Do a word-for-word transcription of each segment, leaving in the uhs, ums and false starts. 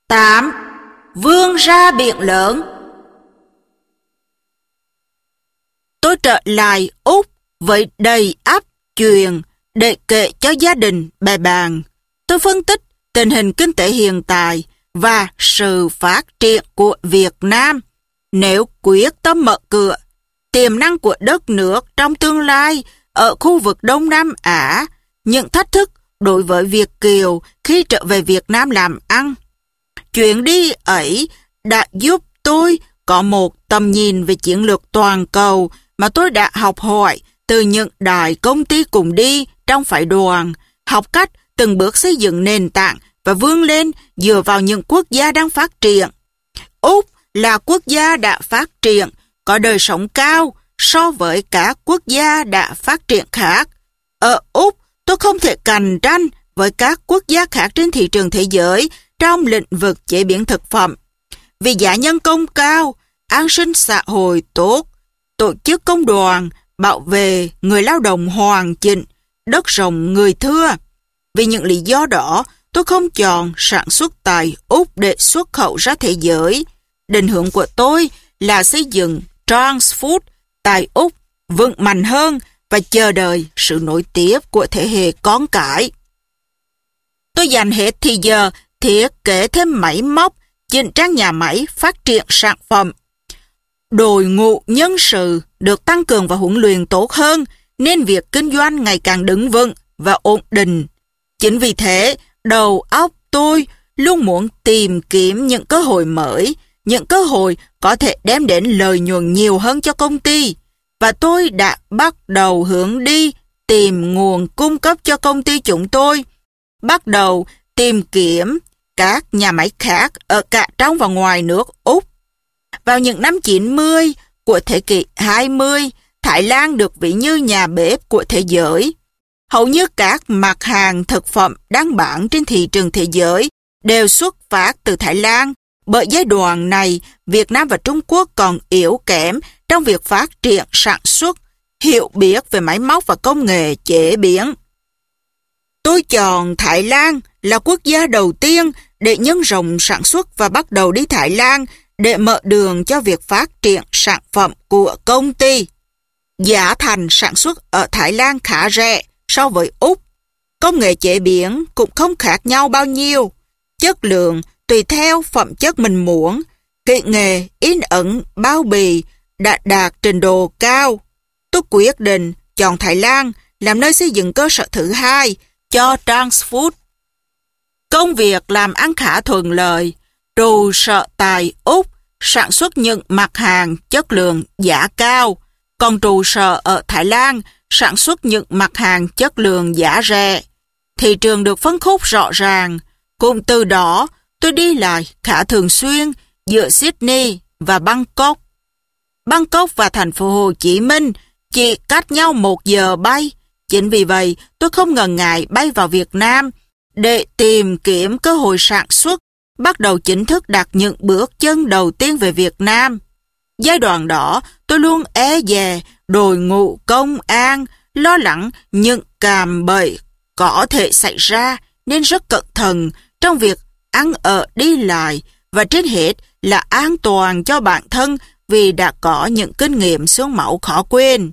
tám. Vươn ra biển lớn. Tôi trở lại Úc với đầy ắp chuyện để kể cho gia đình bè bạn. Tôi phân tích tình hình kinh tế hiện tại và sự phát triển của Việt Nam. Nếu quyết tâm mở cửa, tiềm năng của đất nước trong tương lai ở khu vực Đông Nam Á, những thách thức đối với Việt kiều khi trở về Việt Nam làm ăn. Chuyến đi ấy đã giúp tôi có một tầm nhìn về chiến lược toàn cầu mà tôi đã học hỏi từ những đại công ty cùng đi trong phái đoàn, học cách từng bước xây dựng nền tảng và vươn lên dựa vào những quốc gia đang phát triển. Úc là quốc gia đã phát triển, có đời sống cao so với các quốc gia đã phát triển khác. Ở Úc, tôi không thể cạnh tranh với các quốc gia khác trên thị trường thế giới trong lĩnh vực chế biến thực phẩm. Vì giá nhân công cao, an sinh xã hội tốt, tổ chức công đoàn, bảo vệ người lao động hoàn chỉnh, đất rộng người thưa. Vì những lý do đó, tôi không chọn sản xuất tại Úc để xuất khẩu ra thế giới. Định hướng của tôi là xây dựng Transfood tại Úc vững mạnh hơn và chờ đợi sự nối tiếp của thế hệ con cái. Tôi dành hết thì giờ thiết kế thêm máy móc, chỉnh trang nhà máy, phát triển sản phẩm. Đội ngũ nhân sự được tăng cường và huấn luyện tốt hơn, nên việc kinh doanh ngày càng đứng vững và ổn định. Chính vì thế, đầu óc tôi luôn muốn tìm kiếm những cơ hội mới, những cơ hội có thể đem đến lợi nhuận nhiều hơn cho công ty. Và tôi đã bắt đầu hướng đi tìm nguồn cung cấp cho công ty chúng tôi. Bắt đầu tìm kiếm các nhà máy khác ở cả trong và ngoài nước Úc. Vào những năm chín mươi của thế kỷ hai mươi, Thái Lan được ví như nhà bếp của thế giới. Hầu như các mặt hàng thực phẩm đang bán trên thị trường thế giới đều xuất phát từ Thái Lan. Bởi giai đoạn này, Việt Nam và Trung Quốc còn yếu kém trong việc phát triển sản xuất, hiểu biết về máy móc và công nghệ chế biến. Tôi chọn Thái Lan là quốc gia đầu tiên để nhân rộng sản xuất và bắt đầu đi Thái Lan để mở đường cho việc phát triển sản phẩm của công ty. Giá thành sản xuất ở Thái Lan khá rẻ so với Úc. Công nghệ chế biến cũng không khác nhau bao nhiêu. Chất lượng tùy theo phẩm chất mình muốn. Kỹ nghệ in ấn bao bì đã đạt trình độ cao. Tôi quyết định chọn Thái Lan làm nơi xây dựng cơ sở thứ hai cho Transfood. Công việc làm ăn khá thuận lợi. Trụ sở tại Úc sản xuất những mặt hàng chất lượng giá cao, còn trụ sở ở Thái Lan sản xuất những mặt hàng chất lượng giá rẻ. Thị trường được phân khúc rõ ràng. Cùng từ đó, tôi đi lại khá thường xuyên giữa Sydney và Bangkok. Bangkok và thành phố Hồ Chí Minh chỉ cách nhau một giờ bay. Chính vì vậy, tôi không ngần ngại bay vào Việt Nam để tìm kiếm cơ hội sản xuất, bắt đầu chính thức đặt những bước chân đầu tiên về Việt Nam. Giai đoạn đó, tôi luôn e dè đội ngũ công an, lo lắng những cạm bẫy có thể xảy ra, nên rất cẩn thận trong việc ăn ở đi lại và trên hết là an toàn cho bản thân vì đã có những kinh nghiệm xương máu khó quên.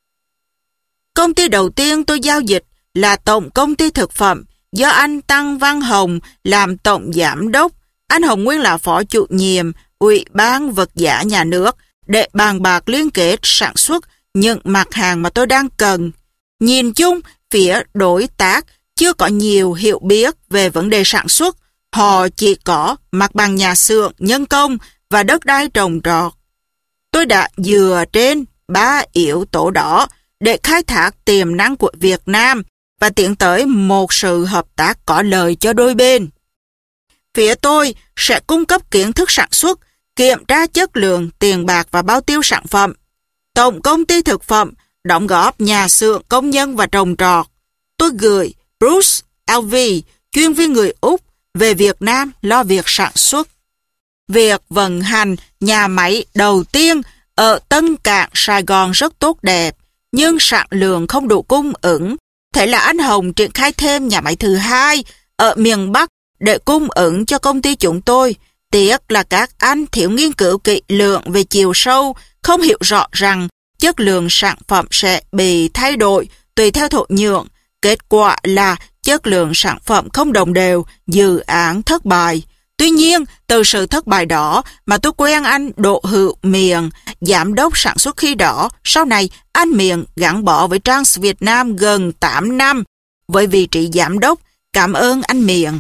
Công ty đầu tiên tôi giao dịch là Tổng Công ty Thực phẩm do anh Tăng Văn Hồng làm tổng giám đốc. Anh Hồng nguyên là phó chủ nhiệm Ủy ban Vật giá Nhà nước để bàn bạc liên kết sản xuất những mặt hàng mà tôi đang cần. Nhìn chung, phía đối tác chưa có nhiều hiểu biết về vấn đề sản xuất. Họ chỉ có mặt bằng nhà xưởng, nhân công và đất đai trồng trọt. Tôi đã dựa trên ba yếu tố đó để khai thác tiềm năng của Việt Nam và tiến tới một sự hợp tác có lợi cho đôi bên. Phía tôi sẽ cung cấp kiến thức sản xuất, kiểm tra chất lượng, tiền bạc và bao tiêu sản phẩm. Tổng Công ty Thực phẩm đóng góp nhà xưởng, công nhân và trồng trọt. Tôi gửi Bruce Alvey, chuyên viên người Úc, về Việt Nam lo việc sản xuất. Việc vận hành nhà máy đầu tiên ở Tân Cảng, Sài Gòn rất tốt đẹp, nhưng sản lượng không đủ cung ứng. Thế là anh Hồng triển khai thêm nhà máy thứ hai ở miền Bắc để cung ứng cho công ty chúng tôi. Tiếc là các anh thiếu nghiên cứu kỹ lưỡng về chiều sâu, không hiểu rõ rằng chất lượng sản phẩm sẽ bị thay đổi tùy theo thổ nhưỡng. Kết quả là chất lượng sản phẩm không đồng đều, dự án thất bại. Tuy nhiên, từ sự thất bại đó mà tôi quen anh Đỗ Hữu Miền, giám đốc sản xuất khi đó. Sau này, anh Miền gắn bó với Trans Việt Nam gần tám năm với vị trí giám đốc. Cảm ơn anh Miền.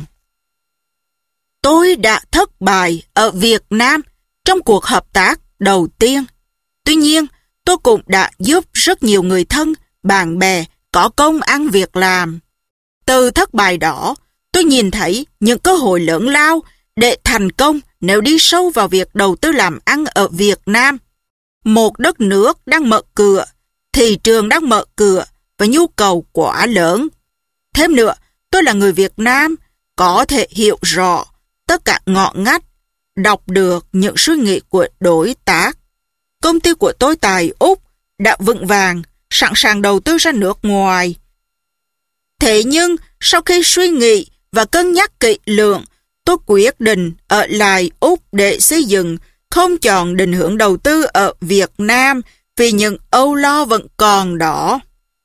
Tôi đã thất bại ở Việt Nam trong cuộc hợp tác đầu tiên. Tuy nhiên, tôi cũng đã giúp rất nhiều người thân, bạn bè có công ăn việc làm. Từ thất bại đó, tôi nhìn thấy những cơ hội lớn lao để thành công nếu đi sâu vào việc đầu tư làm ăn ở Việt Nam. Một đất nước đang mở cửa, thị trường đang mở cửa và nhu cầu quá lớn. Thêm nữa, tôi là người Việt Nam, có thể hiểu rõ tất cả ngõ ngách, đọc được những suy nghĩ của đối tác. Công ty của tôi tại Úc đã vững vàng, sẵn sàng đầu tư ra nước ngoài. Thế nhưng, sau khi suy nghĩ và cân nhắc kỹ lưỡng, tôi quyết định ở lại Úc để xây dựng, không chọn định hướng đầu tư ở Việt Nam vì những âu lo vẫn còn đó.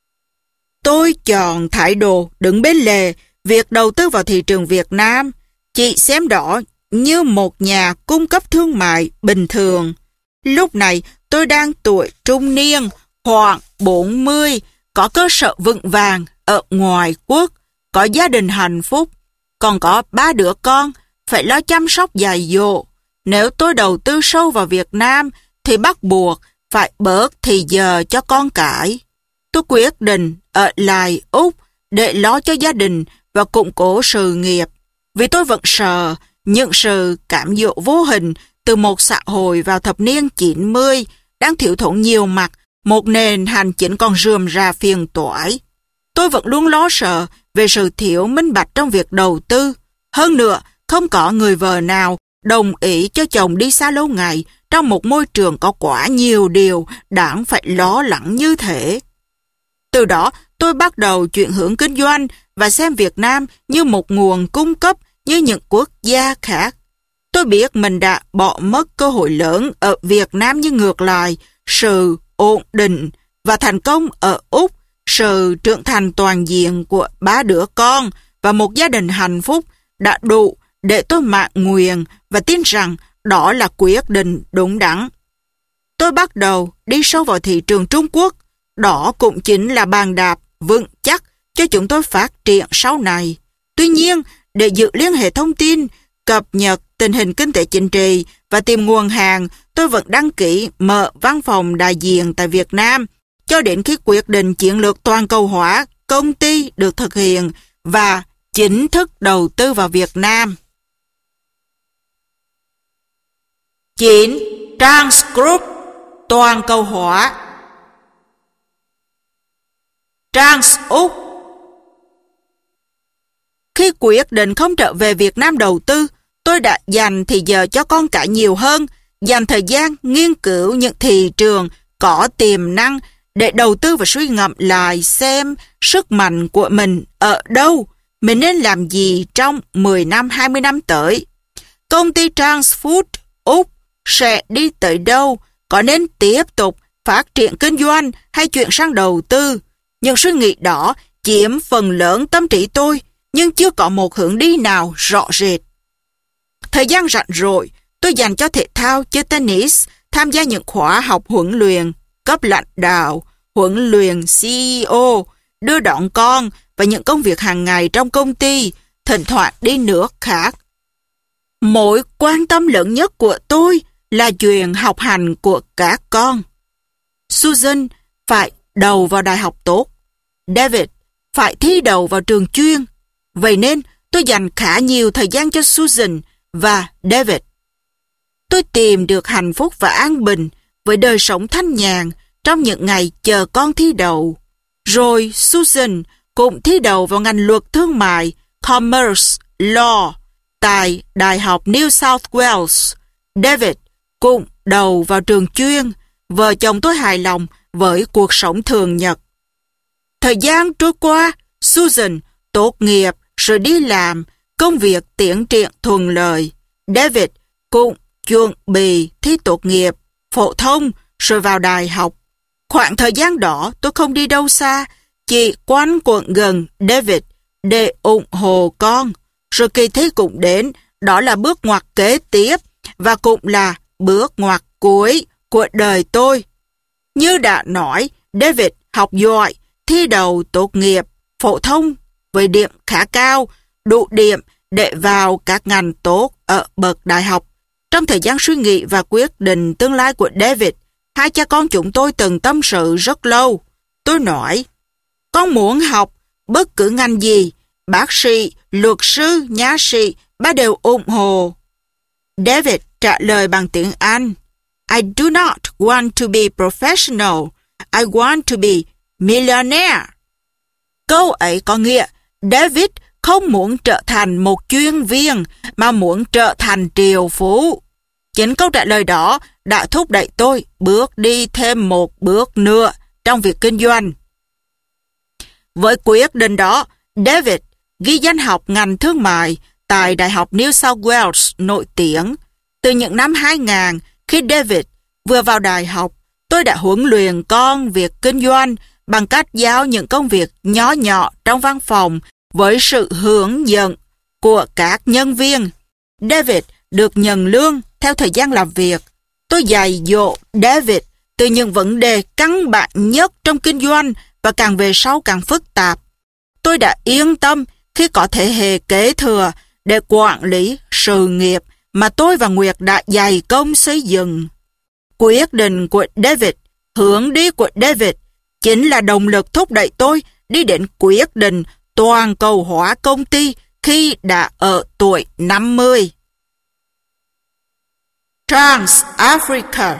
Tôi chọn thái độ đứng bên lề việc đầu tư vào thị trường Việt Nam, chỉ xem đó như một nhà cung cấp thương mại bình thường. Lúc này tôi đang tuổi trung niên, khoảng bốn mươi, có cơ sở vững vàng ở ngoài quốc, có gia đình hạnh phúc, còn có ba đứa con, phải lo chăm sóc dạy dỗ. Nếu tôi đầu tư sâu vào Việt Nam thì bắt buộc phải bớt thì giờ cho con cái. Tôi quyết định ở lại Úc để lo cho gia đình và củng cố sự nghiệp, vì tôi vẫn sợ những sự cám dỗ vô hình từ một xã hội vào thập niên chín mươi đang thiếu thốn nhiều mặt, một nền hành chính còn rườm rà phiền toái. Tôi vẫn luôn lo sợ về sự thiếu minh bạch trong việc đầu tư. Hơn nữa, không có người vợ nào đồng ý cho chồng đi xa lâu ngày trong một môi trường có quá nhiều điều đáng phải lo lắng như thế. Từ đó, tôi bắt đầu chuyển hướng kinh doanh và xem Việt Nam như một nguồn cung cấp như những quốc gia khác. Tôi biết mình đã bỏ mất cơ hội lớn ở Việt Nam, nhưng ngược lại, sự ổn định và thành công ở Úc, sự trưởng thành toàn diện của ba đứa con và một gia đình hạnh phúc đã đủ để tôi mạn nguyện và tin rằng đó là quyết định đúng đắn. Tôi bắt đầu đi sâu vào thị trường Trung Quốc. Đó cũng chính là bàn đạp vững chắc cho chúng tôi phát triển sau này. Tuy nhiên, để giữ liên hệ thông tin, cập nhật tình hình kinh tế chính trị và tìm nguồn hàng, tôi vẫn đăng ký mở văn phòng đại diện tại Việt Nam cho đến khi quyết định chiến lược toàn cầu hóa công ty được thực hiện và chính thức đầu tư vào Việt Nam. chín. Trans Group toàn cầu hóa. Trans Úc. Khi quyết định không trở về Việt Nam đầu tư, tôi đã dành thì giờ cho con cả nhiều hơn, dành thời gian nghiên cứu những thị trường có tiềm năng để đầu tư và suy ngẫm lại xem sức mạnh của mình ở đâu, mình nên làm gì trong mười năm, hai mươi năm tới. Công ty Transfood Úc sẽ đi tới đâu, có nên tiếp tục phát triển kinh doanh hay chuyển sang đầu tư. Những suy nghĩ đó chiếm phần lớn tâm trí tôi, nhưng chưa có một hướng đi nào rõ rệt. Thời gian rảnh rỗi, tôi dành cho thể thao, chơi tennis, tham gia những khóa học huấn luyện cấp lãnh đạo, huấn luyện xê e ô, đưa đón con và những công việc hàng ngày trong công ty, thỉnh thoảng đi nước khác. Mối quan tâm lớn nhất của tôi là chuyện học hành của các con. Susan phải đầu vào đại học tốt, David phải thi đậu vào trường chuyên. Vậy nên tôi dành khá nhiều thời gian cho Susan và David. Tôi tìm được hạnh phúc và an bình với đời sống thanh nhàn trong những ngày chờ con thi đậu. Rồi Susan cũng thi đậu vào ngành luật thương mại Commerce Law tại Đại học New South Wales. David cũng đầu vào trường chuyên. Vợ chồng tôi hài lòng với cuộc sống thường nhật. Thời gian trôi qua, Susan tốt nghiệp rồi đi làm Công việc tiến triển thuận lợi. David cũng chuẩn bị thi tốt nghiệp, phổ thông, rồi vào đại học. Khoảng thời gian đó tôi không đi đâu xa, chỉ quanh quẩn gần David để ủng hộ con. Rồi kỳ thi cũng đến, đó là bước ngoặt kế tiếp và cũng là bước ngoặt cuối của đời tôi. Như đã nói, David học giỏi, thi đầu tốt nghiệp, phổ thông với điểm khá cao, đủ điểm để vào các ngành tốt ở bậc đại học. Trong thời gian suy nghĩ và quyết định tương lai của David, hai cha con chúng tôi từng tâm sự rất lâu. Tôi nói, con muốn học bất cứ ngành gì, bác sĩ, luật sư, nha sĩ, ba đều ủng hộ. David trả lời bằng tiếng Anh, I do not want to be professional, I want to be millionaire. Câu ấy có nghĩa, David không muốn trở thành một chuyên viên, mà muốn trở thành triệu phú. Chính câu trả lời đó đã thúc đẩy tôi bước đi thêm một bước nữa trong việc kinh doanh. Với quyết định đó, David ghi danh học ngành thương mại tại Đại học New South Wales nổi tiếng. Từ những năm hai nghìn, khi David vừa vào đại học, tôi đã huấn luyện con việc kinh doanh bằng cách giao những công việc nhỏ nhỏ trong văn phòng với sự hướng dẫn của các nhân viên. David được nhận lương theo thời gian làm việc. Tôi dạy dỗ David từ những vấn đề căn bản nhất trong kinh doanh và càng về sau càng phức tạp. Tôi đã yên tâm khi có thế hệ kế thừa để quản lý sự nghiệp mà tôi và Nguyệt đã dày công xây dựng. Quyết định của David, hướng đi của David chính là động lực thúc đẩy tôi đi đến quyết định toàn cầu hóa công ty khi đã ở tuổi năm mươi. Trans-Africa.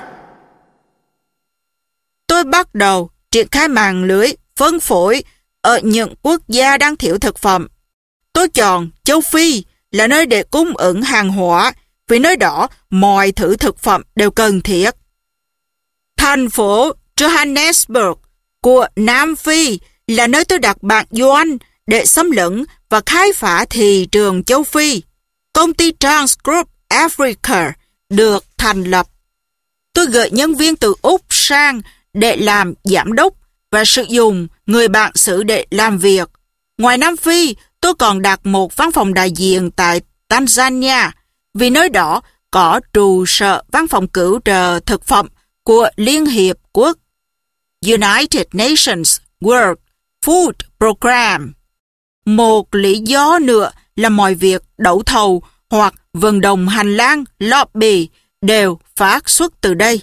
Tôi bắt đầu triển khai mạng lưới phân phối ở những quốc gia đang thiếu thực phẩm. Tôi chọn châu Phi là nơi để cung ứng hàng hóa, vì nơi đó mọi thứ thực phẩm đều cần thiết. Thành phố Johannesburg của Nam Phi là nơi tôi đặt bạn doanh để xâm lấn và khai phá thị trường châu Phi. Công ty Transgroup Africa được thành lập. Tôi gửi nhân viên từ Úc sang để làm giám đốc và sử dụng người bạn xứ để làm việc. Ngoài Nam Phi, tôi còn đặt một văn phòng đại diện tại Tanzania, vì nơi đó có trụ sở văn phòng cứu trợ thực phẩm của Liên Hiệp Quốc, United Nations World Food Program. Một lý do nữa là mọi việc đấu thầu hoặc vận động hành lang lobby đều phát xuất từ đây.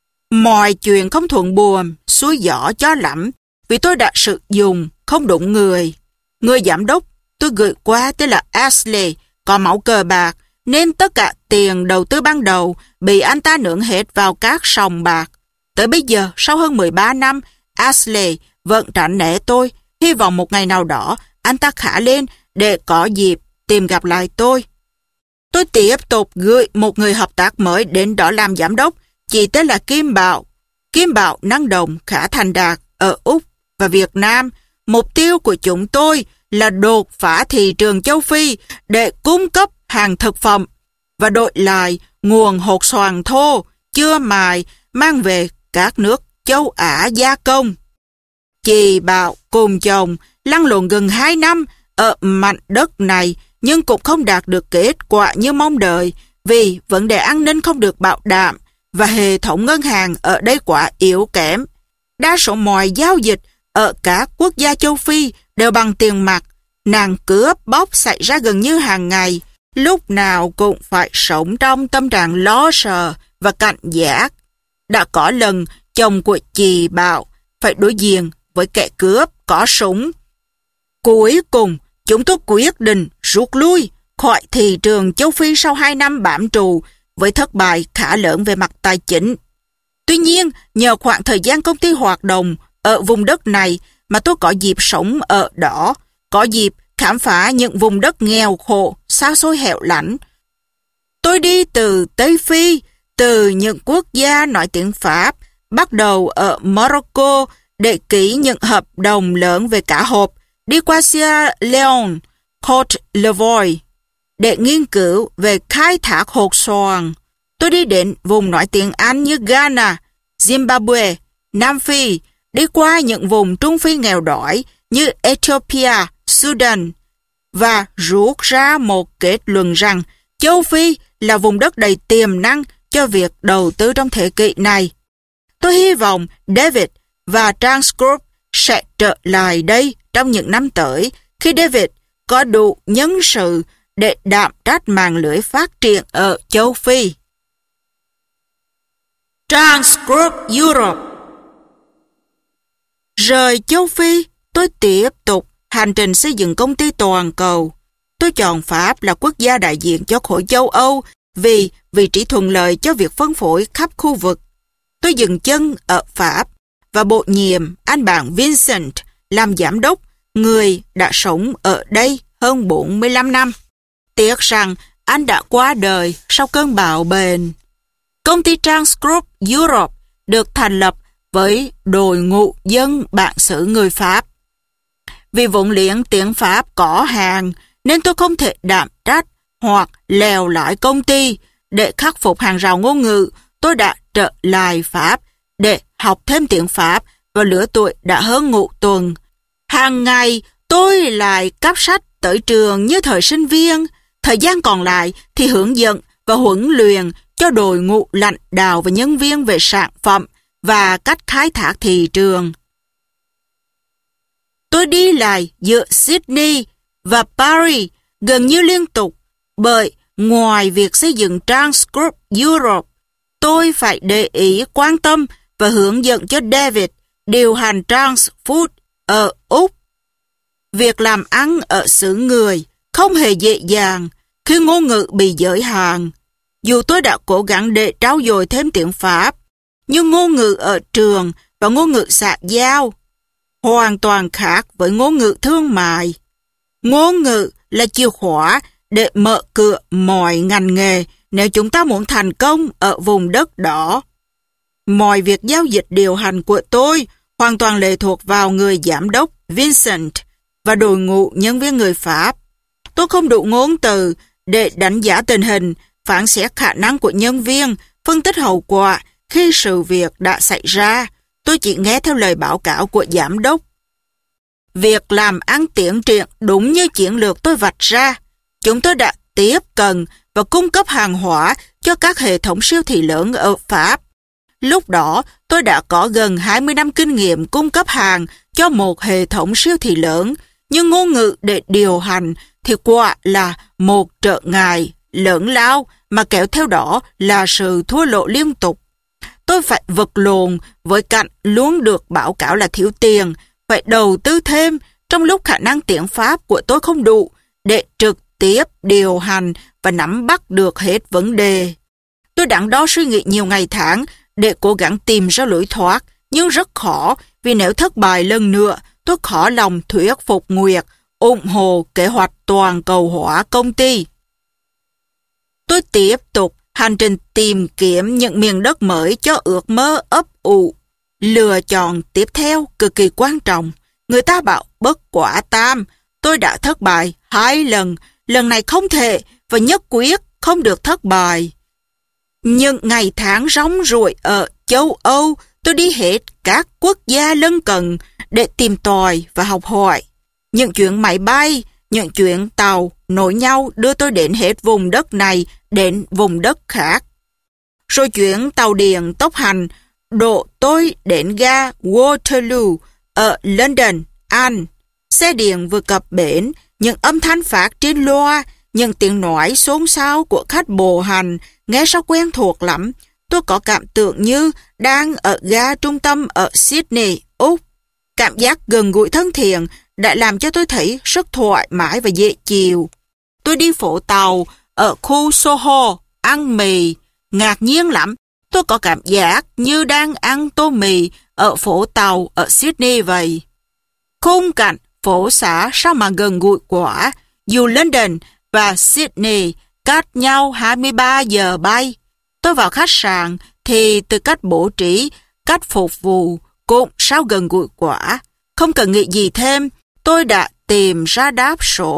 Mọi chuyện không thuận buồm, xuôi gió cho lắm, vì tôi đã sử dụng không đúng người. Người giám đốc tôi gửi qua tên là Ashley, có máu cờ bạc, nên tất cả tiền đầu tư ban đầu bị anh ta nướng hết vào các sòng bạc. Tới bây giờ, sau hơn mười ba năm, Ashley vẫn tránh né tôi, hy vọng một ngày nào đó anh ta khá lên để có dịp tìm gặp lại tôi. Tôi tiếp tục gửi một người hợp tác mới đến đó làm giám đốc, chị tên là Kim Bảo. Kim Bảo năng động, khá thành đạt ở Úc và Việt Nam. Mục tiêu của chúng tôi là đột phá thị trường châu Phi để cung cấp hàng thực phẩm và đổi lại nguồn hột xoàn thô, chưa mài mang về các nước châu Á gia công. Chị Bảo cùng chồng lăn lộn gần hai năm ở mảnh đất này nhưng cũng không đạt được kết quả như mong đợi vì vấn đề an ninh không được bảo đảm và hệ thống ngân hàng ở đây quá yếu kém. Đa số mọi giao dịch ở các quốc gia châu Phi đều bằng tiền mặt. Nạn cướp bóc xảy ra gần như hàng ngày, lúc nào cũng phải sống trong tâm trạng lo sợ và cảnh giác. Đã có lần chồng của chị Bảo phải đối diện với kẻ cướp có súng. Cuối cùng, chúng tôi quyết định rút lui khỏi thị trường châu Phi sau hai năm bám trụ với thất bại khá lớn về mặt tài chính. Tuy nhiên, nhờ khoảng thời gian công ty hoạt động ở vùng đất này mà tôi có dịp sống ở đó, có dịp khám phá những vùng đất nghèo khổ, xa xôi hẻo lánh. Tôi đi từ Tây Phi, từ những quốc gia nói tiếng Pháp, bắt đầu ở Morocco để ký những hợp đồng lớn về cá hộp, đi qua Sierra Leone, Côte d'Ivoire, để nghiên cứu về khai thác hột xoàn. Tôi đi đến vùng nói tiếng Anh như Ghana, Zimbabwe, Nam Phi, đi qua những vùng Trung Phi nghèo đói như Ethiopia, Sudan, và rút ra một kết luận rằng châu Phi là vùng đất đầy tiềm năng cho việc đầu tư trong thế kỷ này. Tôi hy vọng David và Transcorp sẽ trở lại đây trong những năm tới khi David có đủ nhân sự để đảm trách mạng lưới phát triển ở châu Phi. Transcorp Europe. Rời châu Phi, tôi tiếp tục hành trình xây dựng công ty toàn cầu. Tôi chọn Pháp là quốc gia đại diện cho khối châu Âu vì vị trí thuận lợi cho việc phân phối khắp khu vực. Tôi dừng chân ở Pháp và bổ nhiệm anh bạn Vincent làm giám đốc, người đã sống ở đây hơn bốn mươi lăm năm. Tiếc rằng anh đã qua đời sau cơn bạo bệnh. Công ty Transcorp Europe được thành lập với đội ngũ dân bản xứ người Pháp. Vì vốn liếng tiếng Pháp có hạn nên tôi không thể đảm trách hoặc lèo lại công ty. Để khắc phục hàng rào ngôn ngữ, tôi đã trở lại Pháp để học thêm tiếng Pháp vào lứa tuổi đã hơn ngũ tuần. Hàng ngày tôi lại cắp sách tới trường như thời sinh viên. Thời gian còn lại thì hướng dẫn và huấn luyện cho đội ngũ lãnh đạo và nhân viên về sản phẩm và cách khai thác thị trường. Tôi đi lại giữa Sydney và Paris gần như liên tục bởi ngoài việc xây dựng Transcorp Europe, tôi phải để ý quan tâm và hướng dẫn cho David điều hành Transfood ở Úc. Việc làm ăn ở xứ người không hề dễ dàng khi ngôn ngữ bị giới hạn. Dù tôi đã cố gắng để trau dồi thêm tiếng Pháp, nhưng ngôn ngữ ở trường và ngôn ngữ xã giao hoàn toàn khác với ngôn ngữ thương mại. Ngôn ngữ là chìa khóa để mở cửa mọi ngành nghề nếu chúng ta muốn thành công ở vùng đất đó. Mọi việc giao dịch điều hành của tôi hoàn toàn lệ thuộc vào người giám đốc Vincent và đội ngũ nhân viên người Pháp. Tôi không đủ ngôn từ để đánh giá tình hình, phán xét khả năng của nhân viên, phân tích hậu quả khi sự việc đã xảy ra. Tôi chỉ nghe theo lời báo cáo của giám đốc. Việc làm ăn tiến triển đúng như chiến lược tôi vạch ra. Chúng tôi đã tiếp cận và cung cấp hàng hóa cho các hệ thống siêu thị lớn ở Pháp. Lúc đó, tôi đã có gần hai mươi năm kinh nghiệm cung cấp hàng cho một hệ thống siêu thị lớn, nhưng ngôn ngữ để điều hành thì quả là một trở ngại lớn lao mà kéo theo đó là sự thua lỗ liên tục. Tôi phải vật lộn với cảnh luôn được báo cáo là thiếu tiền, phải đầu tư thêm trong lúc khả năng tiếng Pháp của tôi không đủ để trực tiếp điều hành và nắm bắt được hết vấn đề. Tôi đắn đo suy nghĩ nhiều ngày tháng để cố gắng tìm ra lối thoát, nhưng rất khó vì nếu thất bại lần nữa, tôi khó lòng thuyết phục Nguyệt ủng hộ kế hoạch toàn cầu hóa công ty. Tôi tiếp tục hành trình tìm kiếm những miền đất mới cho ước mơ ấp ủ. Lựa chọn tiếp theo cực kỳ quan trọng. Người ta bảo bất quả tam. Tôi đã thất bại hai lần. Lần này không thể và nhất quyết không được thất bại. Nhưng ngày tháng rong ruổi ở châu Âu, tôi đi hết các quốc gia lân cận để tìm tòi và học hỏi. Những chuyến máy bay, những chuyến tàu nối nhau đưa tôi đến hết vùng đất này đến vùng đất khác. Rồi chuyến tàu điện tốc hành đổ tôi đến ga Waterloo ở London, Anh. Xe điện vừa cập bến, những âm thanh phát trên loa, những tiếng nói xôn xao của khách bộ hành nghe sao quen thuộc lắm. Tôi có cảm tưởng như đang ở ga trung tâm ở Sydney, Úc. Cảm giác gần gũi thân thiện đã làm cho tôi thấy rất thoải mái và dễ chịu. Tôi đi phố tàu ở khu Soho, ăn mì. Ngạc nhiên lắm, tôi có cảm giác như đang ăn tô mì ở phố tàu ở Sydney vậy. Khung cảnh phố xá sao mà gần gũi quá, dù London và Sydney cách nhau hai mươi ba giờ bay. Tôi vào khách sạn thì từ cách bố trí, cách phục vụ cũng sao gần gũi quá. Không cần nghĩ gì thêm, tôi đã tìm ra đáp số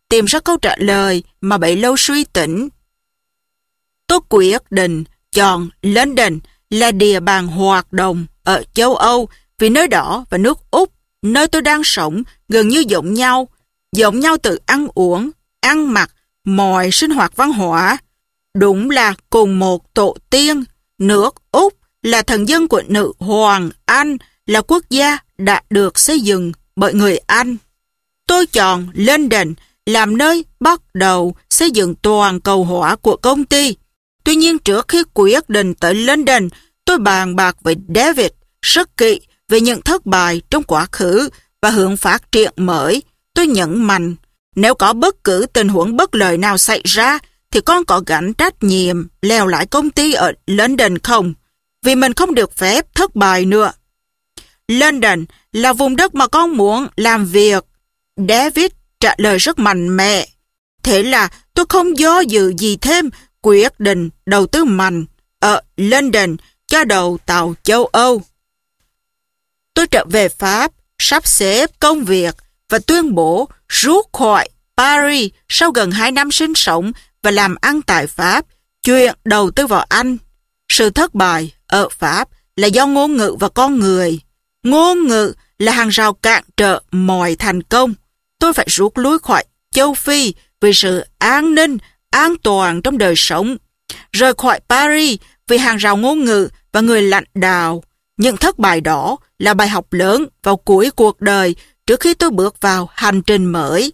tìm ra câu trả lời mà bấy lâu suy tính. Tôi quyết định chọn London là địa bàn hoạt động ở châu Âu vì nơi đó và nước Úc, nơi tôi đang sống, gần như giống nhau, giống nhau từ ăn uống, ăn mặc, mọi sinh hoạt văn hóa. Đúng là cùng một tổ tiên, nước Úc là thần dân của nữ hoàng Anh, là quốc gia đã được xây dựng bởi người Anh. Tôi chọn London làm nơi bắt đầu xây dựng toàn cầu hóa của công ty. Tuy nhiên trước khi quyết định tới London, tôi bàn bạc với David rất kỹ về những thất bại trong quá khứ và hướng phát triển mới. Tôi nhấn mạnh, nếu có bất cứ tình huống bất lợi nào xảy ra, thì con có gánh trách nhiệm leo lại công ty ở London không? Vì mình không được phép thất bại nữa. London là vùng đất mà con muốn làm việc. David trả lời rất mạnh mẽ. Thế là tôi không do dự gì thêm, quyết định đầu tư mạnh ở London cho đầu tàu châu Âu. Tôi trở về Pháp, sắp xếp công việc và tuyên bố rút khỏi Paris sau gần hai năm sinh sống và làm ăn tại Pháp, chuyện đầu tư vào Anh. Sự thất bại ở Pháp là do ngôn ngữ và con người. Ngôn ngữ là hàng rào cản trở mọi thành công. Tôi phải rút lui khỏi châu Phi vì sự an ninh, an toàn trong đời sống. Rời khỏi Paris vì hàng rào ngôn ngữ và người lãnh đạo. Những thất bại đó là bài học lớn vào cuối cuộc đời trước khi tôi bước vào hành trình mới.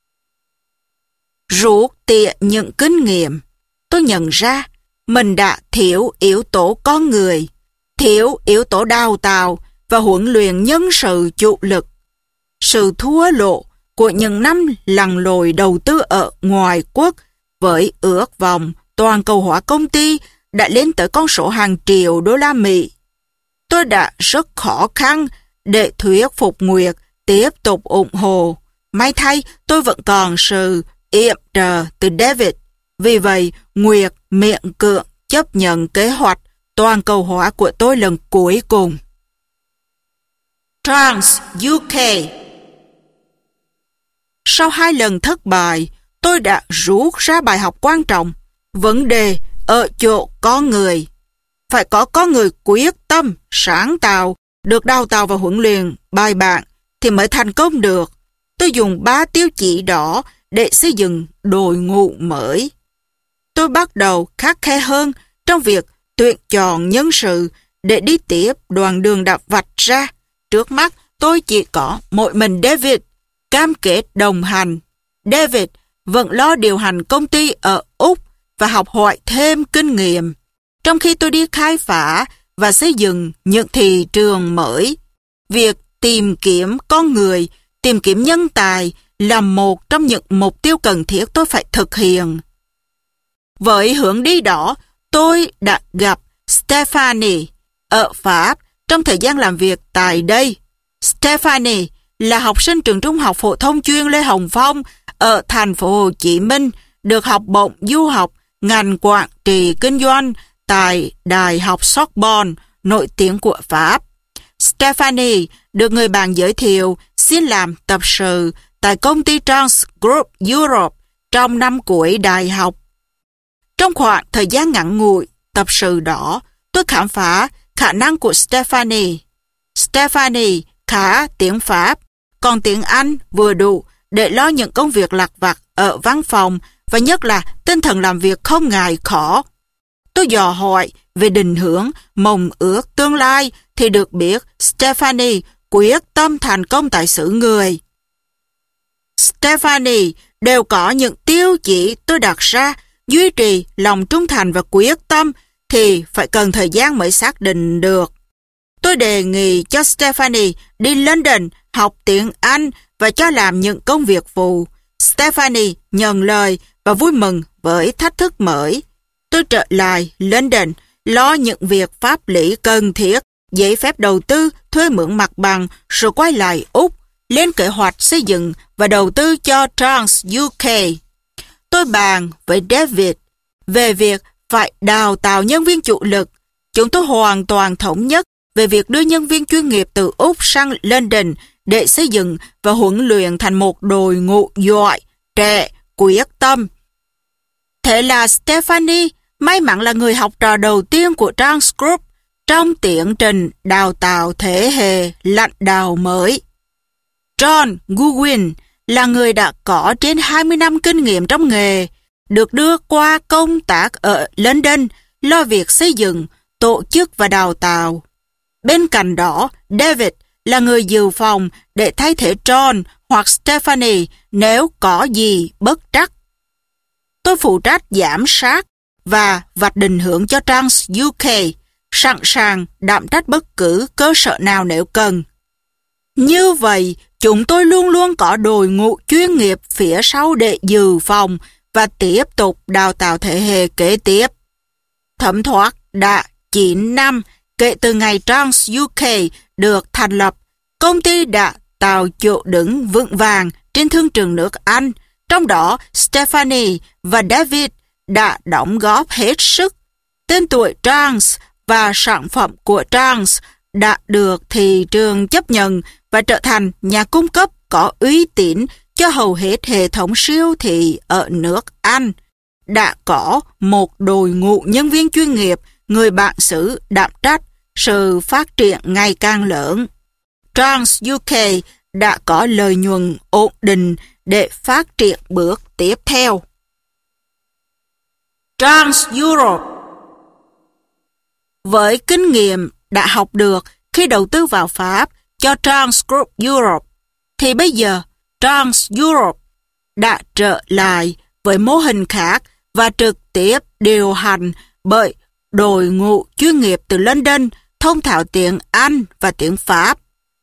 Rút tỉa những kinh nghiệm, tôi nhận ra mình đã thiếu yếu tố con người, thiếu yếu tố đào tạo và huấn luyện nhân sự chủ lực. Sự thua lỗ của những năm lặn lội đầu tư ở ngoài quốc với ước vọng toàn cầu hóa công ty đã lên tới con số hàng triệu đô la Mỹ. Tôi đã rất khó khăn để thuyết phục Nguyệt tiếp tục ủng hộ. May thay tôi vẫn còn sự yểm trợ từ David. Vì vậy, Nguyệt miễn cưỡng chấp nhận kế hoạch toàn cầu hóa của tôi lần cuối cùng. Trans u ca. Sau hai lần thất bại, tôi đã rút ra bài học quan trọng. Vấn đề ở chỗ con người. Phải có con người quyết tâm, sáng tạo, được đào tạo và huấn luyện bài bản thì mới thành công được. Tôi dùng ba tiêu chí đó để xây dựng đội ngũ mới. Tôi bắt đầu khắt khe hơn trong việc tuyển chọn nhân sự để đi tiếp đoạn đường đã vạch ra. Trước mắt tôi chỉ có mỗi mình David, cam kết đồng hành. David vẫn lo điều hành công ty ở Úc và học hỏi thêm kinh nghiệm, trong khi tôi đi khai phá và xây dựng những thị trường mới. Việc tìm kiếm con người, tìm kiếm nhân tài là một trong những mục tiêu cần thiết tôi phải thực hiện. Với hướng đi đó, tôi đã gặp Stephanie ở Pháp trong thời gian làm việc tại đây. Stephanie là học sinh trường trung học phổ thông chuyên Lê Hồng Phong ở thành phố Hồ Chí Minh, được học bổng du học ngành quản trị kinh doanh tại Đại học Sorbonne nổi tiếng của Pháp. Stephanie được người bạn giới thiệu xin làm tập sự tại công ty Trans Group Europe trong năm cuối đại học. Trong khoảng thời gian ngắn ngủi tập sự đó, tôi khám phá khả năng của Stephanie. Stephanie khá tiếng Pháp, còn tiếng Anh vừa đủ để lo những công việc lặt vặt ở văn phòng và nhất là tinh thần làm việc không ngại khó. Tôi dò hỏi về định hướng, mong ước tương lai thì được biết Stephanie quyết tâm thành công tại xứ người. Stephanie đều có những tiêu chí tôi đặt ra, duy trì lòng trung thành và quyết tâm thì phải cần thời gian mới xác định được. Tôi đề nghị cho Stephanie đi London học tiếng Anh và cho làm những công việc phụ. Stephanie nhận lời và vui mừng với thách thức mới. Tôi trở lại London, lo những việc pháp lý cần thiết, giấy phép đầu tư, thuê mượn mặt bằng, rồi quay lại Úc, lên kế hoạch xây dựng và đầu tư cho Trans u ca. Tôi bàn với David về việc phải đào tạo nhân viên chủ lực. Chúng tôi hoàn toàn thống nhất về việc đưa nhân viên chuyên nghiệp từ Úc sang London để xây dựng và huấn luyện thành một đội ngũ giỏi, trẻ, quyết tâm. Thế là Stephanie may mắn là người học trò đầu tiên của Trans Group trong tiến trình đào tạo thế hệ lãnh đạo mới. John Goodwin là người đã có trên hai mươi năm kinh nghiệm trong nghề, được đưa qua công tác ở London lo việc xây dựng, tổ chức và đào tạo. Bên cạnh đó, David là người dự phòng để thay thế John hoặc Stephanie nếu có gì bất trắc. Tôi phụ trách giám sát và vạch định hướng cho Trans u ca, sẵn sàng đảm trách bất cứ cơ sở nào nếu cần. Như vậy, chúng tôi luôn luôn có đội ngũ chuyên nghiệp phía sau để dự phòng và tiếp tục đào tạo thế hệ kế tiếp. Thấm thoát đã chín năm kể từ ngày Trans u ca được thành lập, công ty đã tạo chỗ đứng vững vàng trên thương trường nước Anh, trong đó Stephanie và David đã đóng góp hết sức. Tên tuổi Trans và sản phẩm của Trans đã được thị trường chấp nhận và trở thành nhà cung cấp có uy tín cho hầu hết hệ thống siêu thị ở nước Anh. Đã có một đội ngũ nhân viên chuyên nghiệp, người bạn xứ đảm trách sự phát triển ngày càng lớn. Trans u ca đã có lợi nhuận ổn định để phát triển bước tiếp theo. Trans Europe. Với kinh nghiệm đã học được khi đầu tư vào Pháp cho Trans Group Europe, thì bây giờ Trans Europe đã trở lại với mô hình khác và trực tiếp điều hành bởi đội ngũ chuyên nghiệp từ London thông thạo tiếng Anh và tiếng Pháp.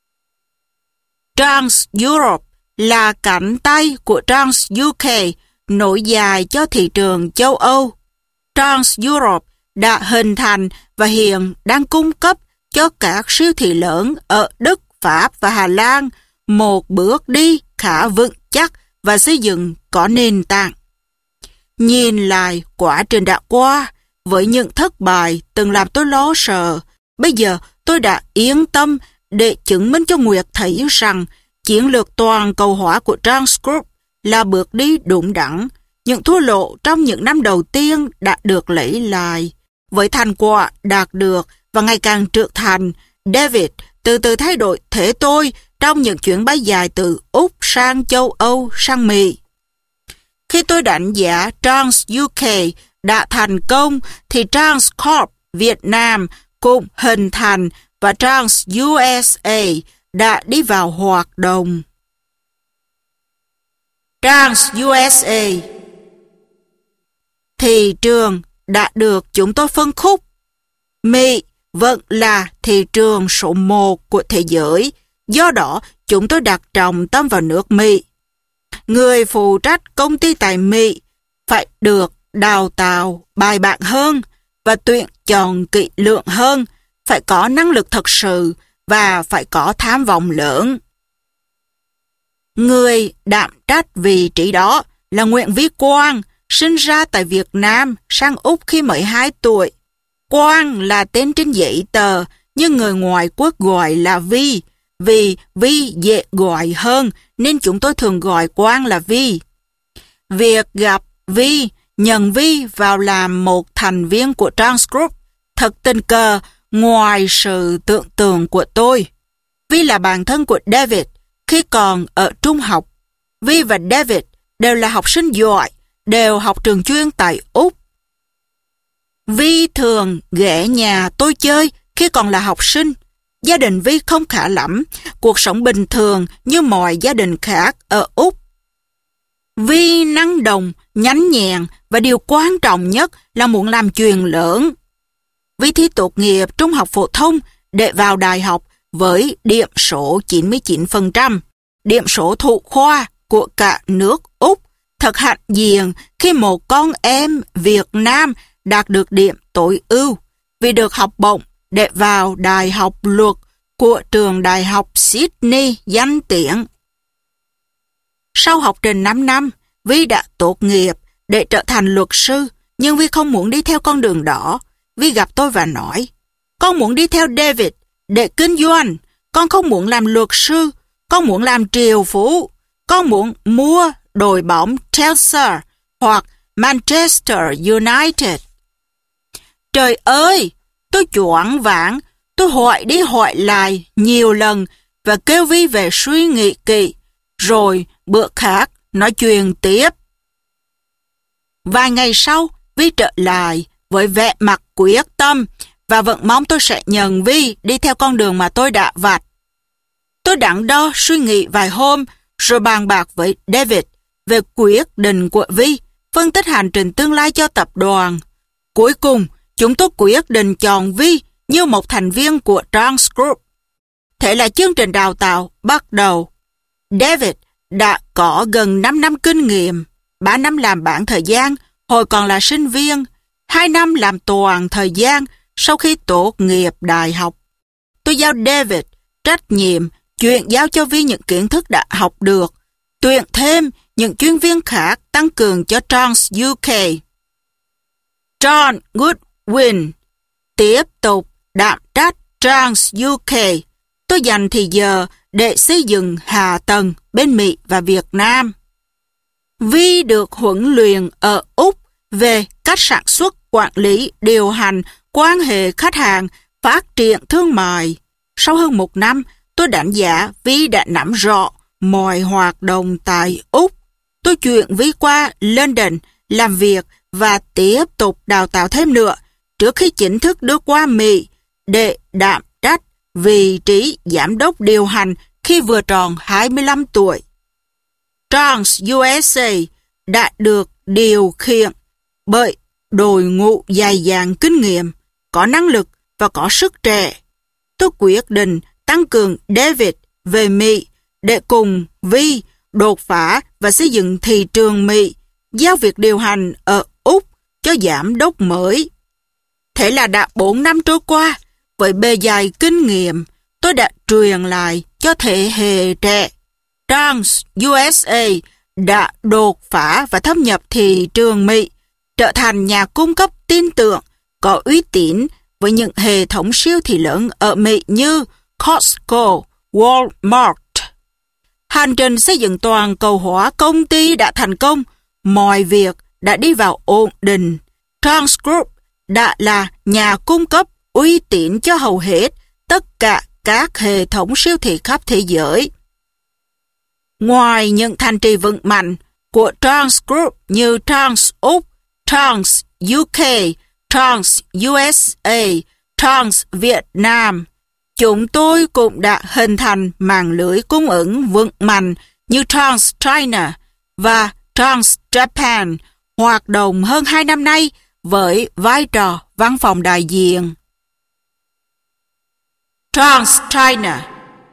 Trans Europe là cánh tay của Trans u ca nối dài cho thị trường châu Âu. Trans Europe đã hình thành và hiện đang cung cấp cho các siêu thị lớn ở Đức, Pháp và Hà Lan một bước đi khá vững chắc và xây dựng có nền tảng. Nhìn lại quá trình đã qua, với những thất bại từng làm tôi lo sợ, bây giờ tôi đã yên tâm để chứng minh cho Nguyệt thấy rằng chiến lược toàn cầu hóa của Trans Group là bước đi đúng đắn. Những thua lỗ trong những năm đầu tiên đã được lấy lại. Với thành quả đạt được và ngày càng trưởng thành, David từ từ thay đổi thế tôi trong những chuyến bay dài từ Úc sang châu Âu sang Mỹ. Khi tôi đánh giá Trans u ca đã thành công, thì Trans Corp Việt Nam cũng hình thành và Trans u ét a đã đi vào hoạt động. Trans u ét a. Thị trường đã được chúng tôi phân khúc. Mỹ vẫn là thị trường số một của thế giới, do đó chúng tôi đặt trọng tâm vào nước Mỹ. Người phụ trách công ty tại Mỹ phải được đào tạo bài bản hơn và tuyển chọn kỹ lưỡng hơn, phải có năng lực thật sự và phải có tham vọng lớn. Người đảm trách vị trí đó là Nguyễn Vĩ Quang, sinh ra tại Việt Nam, sang Úc khi mới hai tuổi. Quang là tên trên giấy tờ, nhưng người ngoại quốc gọi là Vi, vì Vi dễ gọi hơn nên chúng tôi thường gọi Quang là Vi. Việc gặp Vi, nhận Vi vào làm một thành viên của Trans Group thật tình cờ ngoài sự tưởng tượng của tôi. Vi là bạn thân của David khi còn ở trung học. Vi và David đều là học sinh giỏi, đều học trường chuyên tại Úc. Vi thường ghé nhà tôi chơi khi còn là học sinh. Gia đình Vi không khá lắm, cuộc sống bình thường như mọi gia đình khác ở Úc. Vi năng động, nhanh nhẹn và điều quan trọng nhất là muốn làm chuyện lớn. Vi thi tốt nghiệp trung học phổ thông để vào đại học với điểm số chín mươi chín phần trăm, điểm số thủ khoa của cả nước Úc. Thật hạnh diện khi một con em Việt Nam đạt được điểm tối ưu vì được học bổng để vào Đại học Luật của trường Đại học Sydney danh tiếng. Sau học trình năm năm, Vi đã tốt nghiệp để trở thành luật sư, nhưng Vi không muốn đi theo con đường đó. Vi gặp tôi và nói, con muốn đi theo David để kinh doanh, con không muốn làm luật sư, con muốn làm triệu phú, con muốn mua đội bóng Chelsea hoặc Manchester United. Trời ơi, tôi choáng váng, tôi hỏi đi hỏi lại nhiều lần và kêu Vi về suy nghĩ kỹ, rồi bữa khác nói chuyện tiếp. Vài ngày sau, Vi trở lại với vẻ mặt quyết tâm và vẫn mong tôi sẽ nhận Vi đi theo con đường mà tôi đã vạch. Tôi đắn đo suy nghĩ vài hôm rồi bàn bạc với David về quyết định của Vi, phân tích hành trình tương lai cho tập đoàn. Cuối cùng, chúng tôi quyết định chọn Vi như một thành viên của Trans Group. Thế là chương trình đào tạo bắt đầu. David đã có gần năm năm kinh nghiệm, ba năm làm bản thời gian hồi còn là sinh viên, hai năm làm toàn thời gian sau khi tốt nghiệp đại học. Tôi giao David trách nhiệm chuyển giao cho Vi những kiến thức đã học được, tuyển thêm những chuyên viên khác tăng cường cho Trans u ca. John Goodwin tiếp tục đảm trách Trans u ca. Tôi dành thì giờ để xây dựng hạ tầng bên Mỹ và Việt Nam. Vi được huấn luyện ở Úc về cách sản xuất, quản lý, điều hành, quan hệ khách hàng, phát triển thương mại. Sau hơn một năm, tôi đánh giá Vi đã nắm rõ mọi hoạt động tại Úc. Tôi chuyển Vi qua London làm việc và tiếp tục đào tạo thêm nữa trước khi chính thức đưa qua Mỹ để đảm trách vị trí giám đốc điều hành khi vừa tròn hai mươi lăm tuổi. Trans u ét a đã được điều khiển bởi đội ngũ dày dặn kinh nghiệm, có năng lực và có sức trẻ. Tôi quyết định tăng cường David về Mỹ để cùng Vi đột phá và xây dựng thị trường Mỹ, giao việc điều hành ở Úc cho giám đốc mới. Thế là đã bốn năm trôi qua, với bề dày kinh nghiệm, tôi đã truyền lại cho thế hệ trẻ. Trans u ét a đã đột phá và thâm nhập thị trường Mỹ, trở thành nhà cung cấp tin tưởng, có uy tín với những hệ thống siêu thị lớn ở Mỹ như Costco, Walmart. Hành trình xây dựng toàn cầu hóa công ty đã thành công, mọi việc đã đi vào ổn định. Trans Group đã là nhà cung cấp uy tín cho hầu hết tất cả các hệ thống siêu thị khắp thế giới. Ngoài những thành trì vững mạnh của Trans Group như Trans Úc, Trans u ca, Trans u ét a, Trans Việt Nam, chúng tôi cũng đã hình thành mạng lưới cung ứng vững mạnh như Trans China và Trans Japan, hoạt động hơn hai năm nay với vai trò văn phòng đại diện. Trans China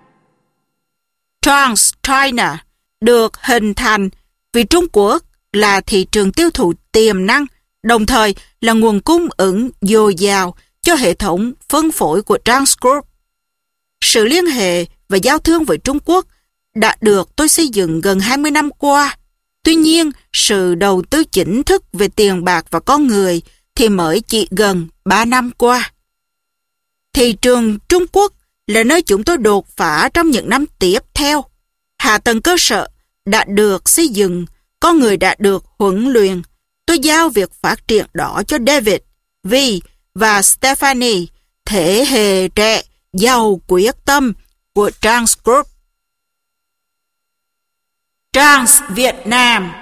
Trans China được hình thành vì Trung Quốc là thị trường tiêu thụ tiềm năng, đồng thời là nguồn cung ứng dồi dào cho hệ thống phân phối của Trans Group. Sự liên hệ và giao thương với Trung Quốc đã được tôi xây dựng gần hai mươi năm qua. Tuy nhiên, sự đầu tư chính thức về tiền bạc và con người thì mới chỉ gần ba năm qua. Thị trường Trung Quốc là nơi chúng tôi đột phá trong những năm tiếp theo. Hạ tầng cơ sở đã được xây dựng, con người đã được huấn luyện. Tôi giao việc phát triển đó cho David, Vi và Stephanie, thế hệ trẻ giàu quyết tâm của Trans Group. Trans Việt Nam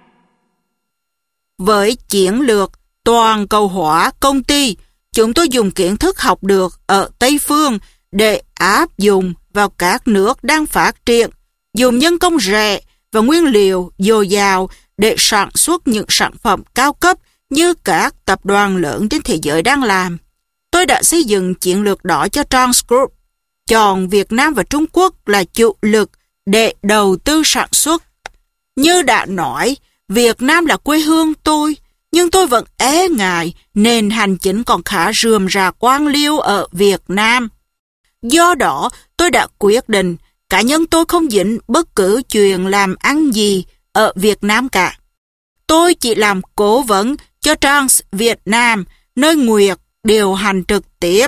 với chiến lược toàn cầu hóa công ty, chúng tôi dùng kiến thức học được ở Tây Phương để áp dụng vào các nước đang phát triển, dùng nhân công rẻ và nguyên liệu dồi dào để sản xuất những sản phẩm cao cấp như các tập đoàn lớn trên thế giới đang làm. Tôi đã xây dựng chiến lược đó cho Trans Group, chọn Việt Nam và Trung Quốc là chủ lực để đầu tư sản xuất. Như đã nói, Việt Nam là quê hương tôi, nhưng tôi vẫn e ngại nền hành chính còn khá rườm rà quan liêu ở Việt Nam. Do đó, tôi đã quyết định cá nhân tôi không dính bất cứ chuyện làm ăn gì ở Việt Nam cả. Tôi chỉ làm cố vấn cho Trans Việt Nam, nơi Nguyệt điều hành trực tiếp.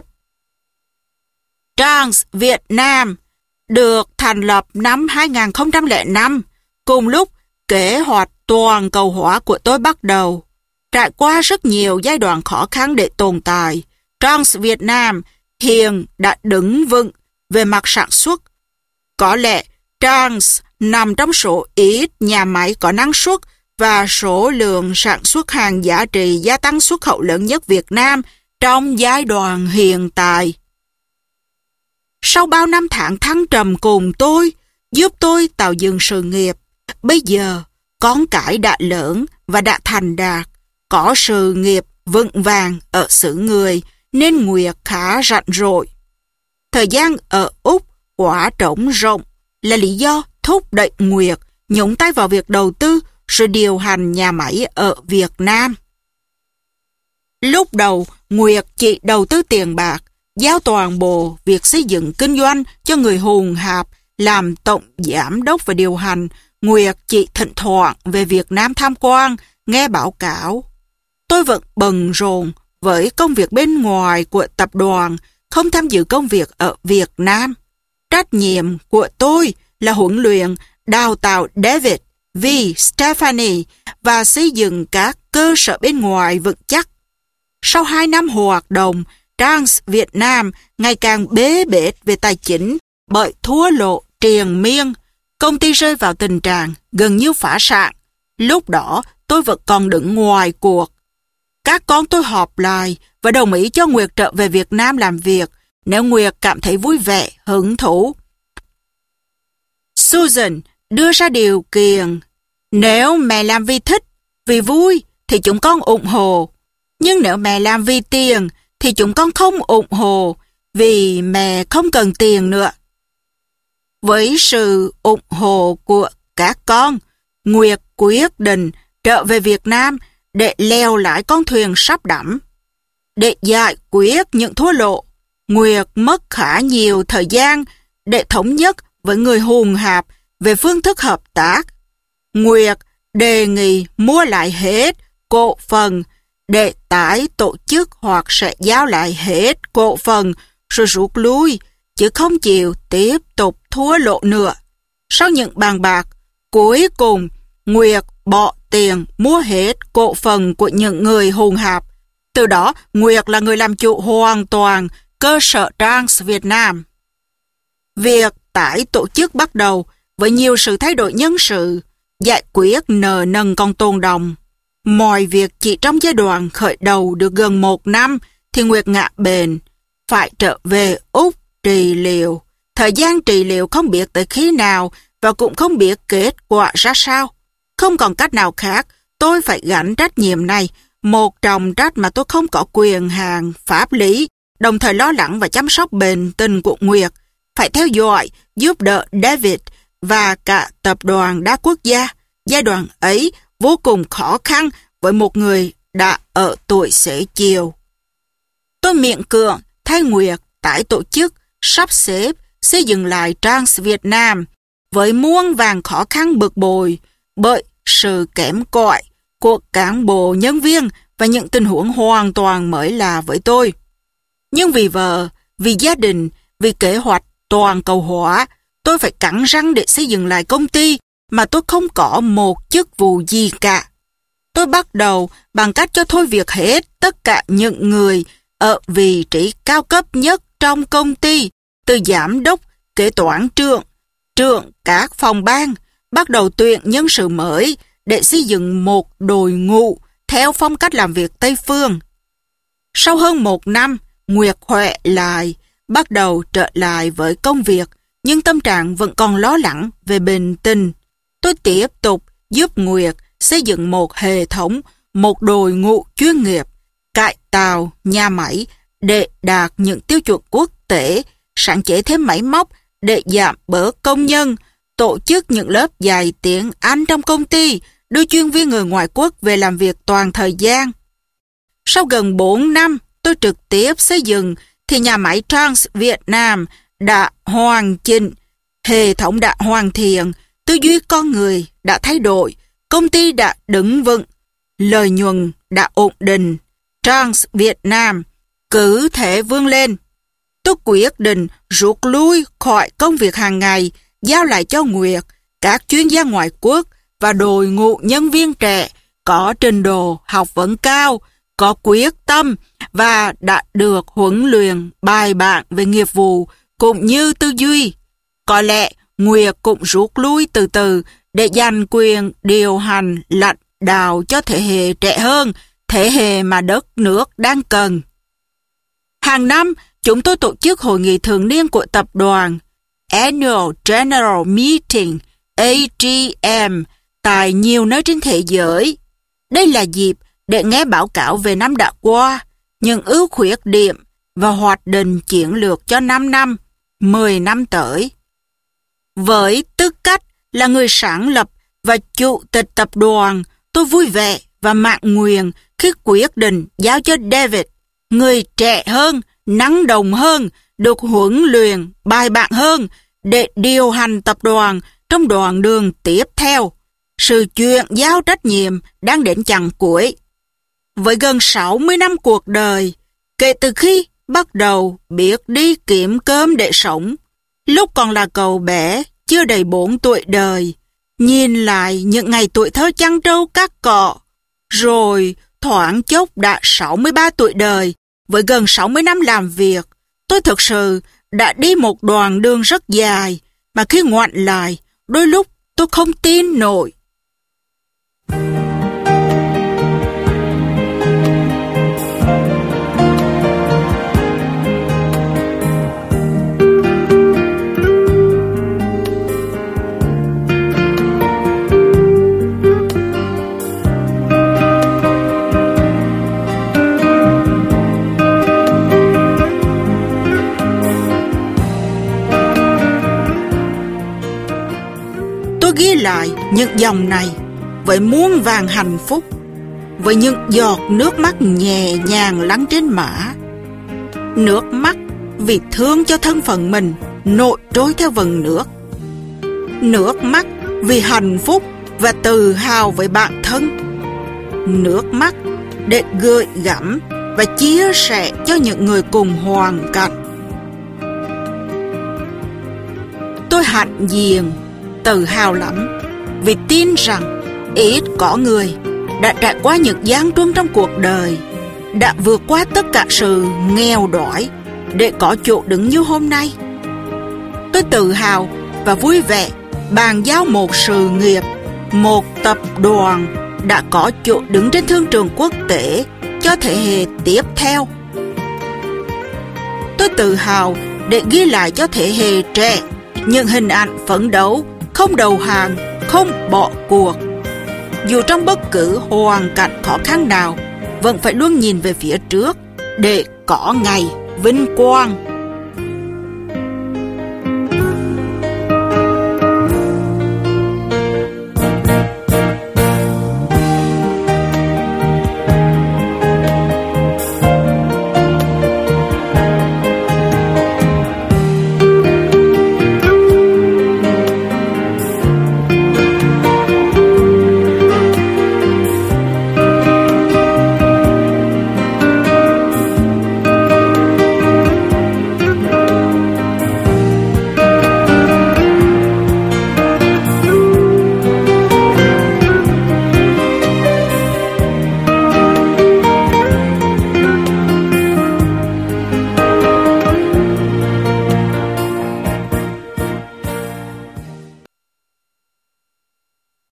Trans Việt Nam được thành lập năm hai nghìn không trăm lẻ năm, cùng lúc kế hoạch toàn cầu hóa của tôi bắt đầu. Trải qua rất nhiều giai đoạn khó khăn để tồn tại, Trans Việt Nam hiện đã đứng vững về mặt sản xuất. Có lẽ Trans nằm trong số ít nhà máy có năng suất và số lượng sản xuất hàng giá trị gia tăng xuất khẩu lớn nhất Việt Nam trong giai đoạn hiện tại. Sau bao năm tháng thăng trầm cùng tôi, giúp tôi tạo dựng sự nghiệp, bây giờ con cái đã lớn và đã thành đạt, có sự nghiệp vững vàng ở xứ người, nên Nguyệt khá rảnh rỗi. Thời gian ở Úc quá trống rỗng là lý do thúc đẩy Nguyệt nhúng tay vào việc đầu tư rồi điều hành nhà máy ở Việt Nam. Lúc đầu, Nguyệt chỉ đầu tư tiền bạc, giao toàn bộ việc xây dựng kinh doanh cho người hùng hạp làm tổng giám đốc và điều hành. Nguyệt chỉ thỉnh thoảng về Việt Nam tham quan, nghe báo cáo. Tôi vẫn bận rộn với công việc bên ngoài của tập đoàn, không tham dự công việc ở Việt Nam. Trách nhiệm của tôi là huấn luyện, đào tạo David, Vi, Stephanie và xây dựng các cơ sở bên ngoài vững chắc. Sau hai năm hoạt động, Trans Việt Nam ngày càng bế bết về tài chính bởi thua lỗ triền miên. Công ty rơi vào tình trạng gần như phá sản. Lúc đó tôi vẫn còn đứng ngoài cuộc. Các con tôi họp lại và đồng ý cho Nguyệt trở về Việt Nam làm việc nếu Nguyệt cảm thấy vui vẻ, hứng thú. Susan đưa ra điều kiện: nếu mẹ làm vì thích, vì vui thì chúng con ủng hộ. Nhưng nếu mẹ làm vì tiền thì chúng con không ủng hộ, vì mẹ không cần tiền nữa. Với sự ủng hộ của các con, Nguyệt quyết định trở về Việt Nam để leo lại con thuyền sắp đắm. Để giải quyết những thua lỗ, Nguyệt mất khá nhiều thời gian để thống nhất với người hùng hạp về phương thức hợp tác. Nguyệt đề nghị mua lại hết cổ phần để tái tổ chức hoặc sẽ giao lại hết cổ phần rồi rút lui, chứ không chịu tiếp tục thua lỗ nữa. Sau những bàn bạc, cuối cùng Nguyệt bỏ tiền mua hết cổ phần của những người hùng hạp. Từ đó, Nguyệt là người làm chủ hoàn toàn cơ sở Trans Việt Nam. Việc tái tổ chức bắt đầu với nhiều sự thay đổi nhân sự, giải quyết nợ nần còn tồn đọng. Mọi việc chỉ trong giai đoạn khởi đầu được gần một năm thì Nguyệt ngã bệnh, phải trở về Úc trị liệu. Thời gian trị liệu không biết tới khi nào và cũng không biết kết quả ra sao. Không còn cách nào khác, tôi phải gánh trách nhiệm này, một trọng trách mà tôi không có quyền hạn pháp lý, đồng thời lo lắng và chăm sóc bệnh tình của Nguyệt, phải theo dõi, giúp đỡ David và cả tập đoàn đa quốc gia. Giai đoạn ấy vô cùng khó khăn với một người đã ở tuổi xế chiều. Tôi miễn cưỡng thay Nguyệt tái tổ chức, sắp xếp, xây dựng lại Trans Việt Nam với muôn vàn khó khăn bực bội bởi sự kém cỏi của cán bộ nhân viên và những tình huống hoàn toàn mới lạ với tôi. Nhưng vì vợ, vì gia đình, vì kế hoạch toàn cầu hóa, tôi phải cắn răng để xây dựng lại công ty mà tôi không có một chức vụ gì cả. Tôi bắt đầu bằng cách cho thôi việc hết tất cả những người ở vị trí cao cấp nhất trong công ty, từ giám đốc, kế toán trưởng, trưởng các phòng ban, bắt đầu tuyển nhân sự mới để xây dựng một đội ngũ theo phong cách làm việc Tây Phương. Sau hơn một năm, Nguyệt khỏe lại, bắt đầu trở lại với công việc, nhưng tâm trạng vẫn còn lo lắng về bệnh tình. Tôi tiếp tục giúp Nguyệt xây dựng một hệ thống, một đội ngũ chuyên nghiệp, cải tạo nhà máy để đạt những tiêu chuẩn quốc tế, sáng chế thêm máy móc để giảm bớt công nhân, tổ chức những lớp dạy tiếng Anh trong công ty, đưa chuyên viên người ngoại quốc về làm việc toàn thời gian. Sau gần bốn năm tôi trực tiếp xây dựng thì nhà máy Trans Việt Nam đã hoàn chỉnh, hệ thống đã hoàn thiện, tư duy con người đã thay đổi, công ty đã đứng vững, lợi nhuận đã ổn định. Trans Việt Nam cứ thế vươn lên. Tôi quyết định rút lui khỏi công việc hàng ngày, giao lại cho Nguyệt, các chuyên gia ngoại quốc và đội ngũ nhân viên trẻ có trình độ học vấn cao, có quyết tâm và đã được huấn luyện bài bản về nghiệp vụ cũng như tư duy. Có lẽ Nguyệt cũng rút lui từ từ để giành quyền điều hành lãnh đạo cho thế hệ trẻ hơn, thế hệ mà đất nước đang cần. Hàng năm, chúng tôi tổ chức hội nghị thường niên của tập đoàn Annual General Meeting A G M tại nhiều nơi trên thế giới. Đây là dịp để nghe báo cáo về năm đã qua, những ưu khuyết điểm và hoạch định chiến lược cho năm năm, mười năm tới. Với tư cách là người sáng lập và chủ tịch tập đoàn, tôi vui vẻ và mãn nguyện khi quyết định giao cho David, người trẻ hơn, năng động hơn, được huấn luyện bài bản hơn để điều hành tập đoàn trong đoạn đường tiếp theo. Sự chuyển giao trách nhiệm đang đến chặng cuối. Với gần sáu mươi năm cuộc đời, kể từ khi bắt đầu biết đi kiếm cơm để sống, lúc còn là cậu bé, chưa đầy bốn tuổi đời, nhìn lại những ngày tuổi thơ chăn trâu cắt cỏ, rồi thoáng chốc đã sáu mươi ba tuổi đời, với gần sáu mươi năm làm việc, tôi thực sự đã đi một đoạn đường rất dài, mà khi ngoảnh lại, đôi lúc tôi không tin nổi. Ghi lại những dòng này với muôn vàn hạnh phúc, với những giọt nước mắt nhẹ nhàng lăn trên má. Nước mắt vì thương cho thân phận mình nổi trôi theo vần nước. Nước mắt vì hạnh phúc và tự hào với bản thân. Nước mắt để gửi gắm và chia sẻ cho những người cùng hoàn cảnh. Tôi hãnh diện, tự hào lắm vì tin rằng ít có người đã trải qua những gian truân trong cuộc đời, đã vượt qua tất cả sự nghèo đói để có chỗ đứng như hôm nay. Tôi tự hào và vui vẻ bàn giao một sự nghiệp, một tập đoàn đã có chỗ đứng trên thương trường quốc tế cho thế hệ tiếp theo. Tôi tự hào để ghi lại cho thế hệ trẻ những hình ảnh phấn đấu, không đầu hàng, không bỏ cuộc. Dù trong bất cứ hoàn cảnh khó khăn nào, vẫn phải luôn nhìn về phía trước để có ngày vinh quang.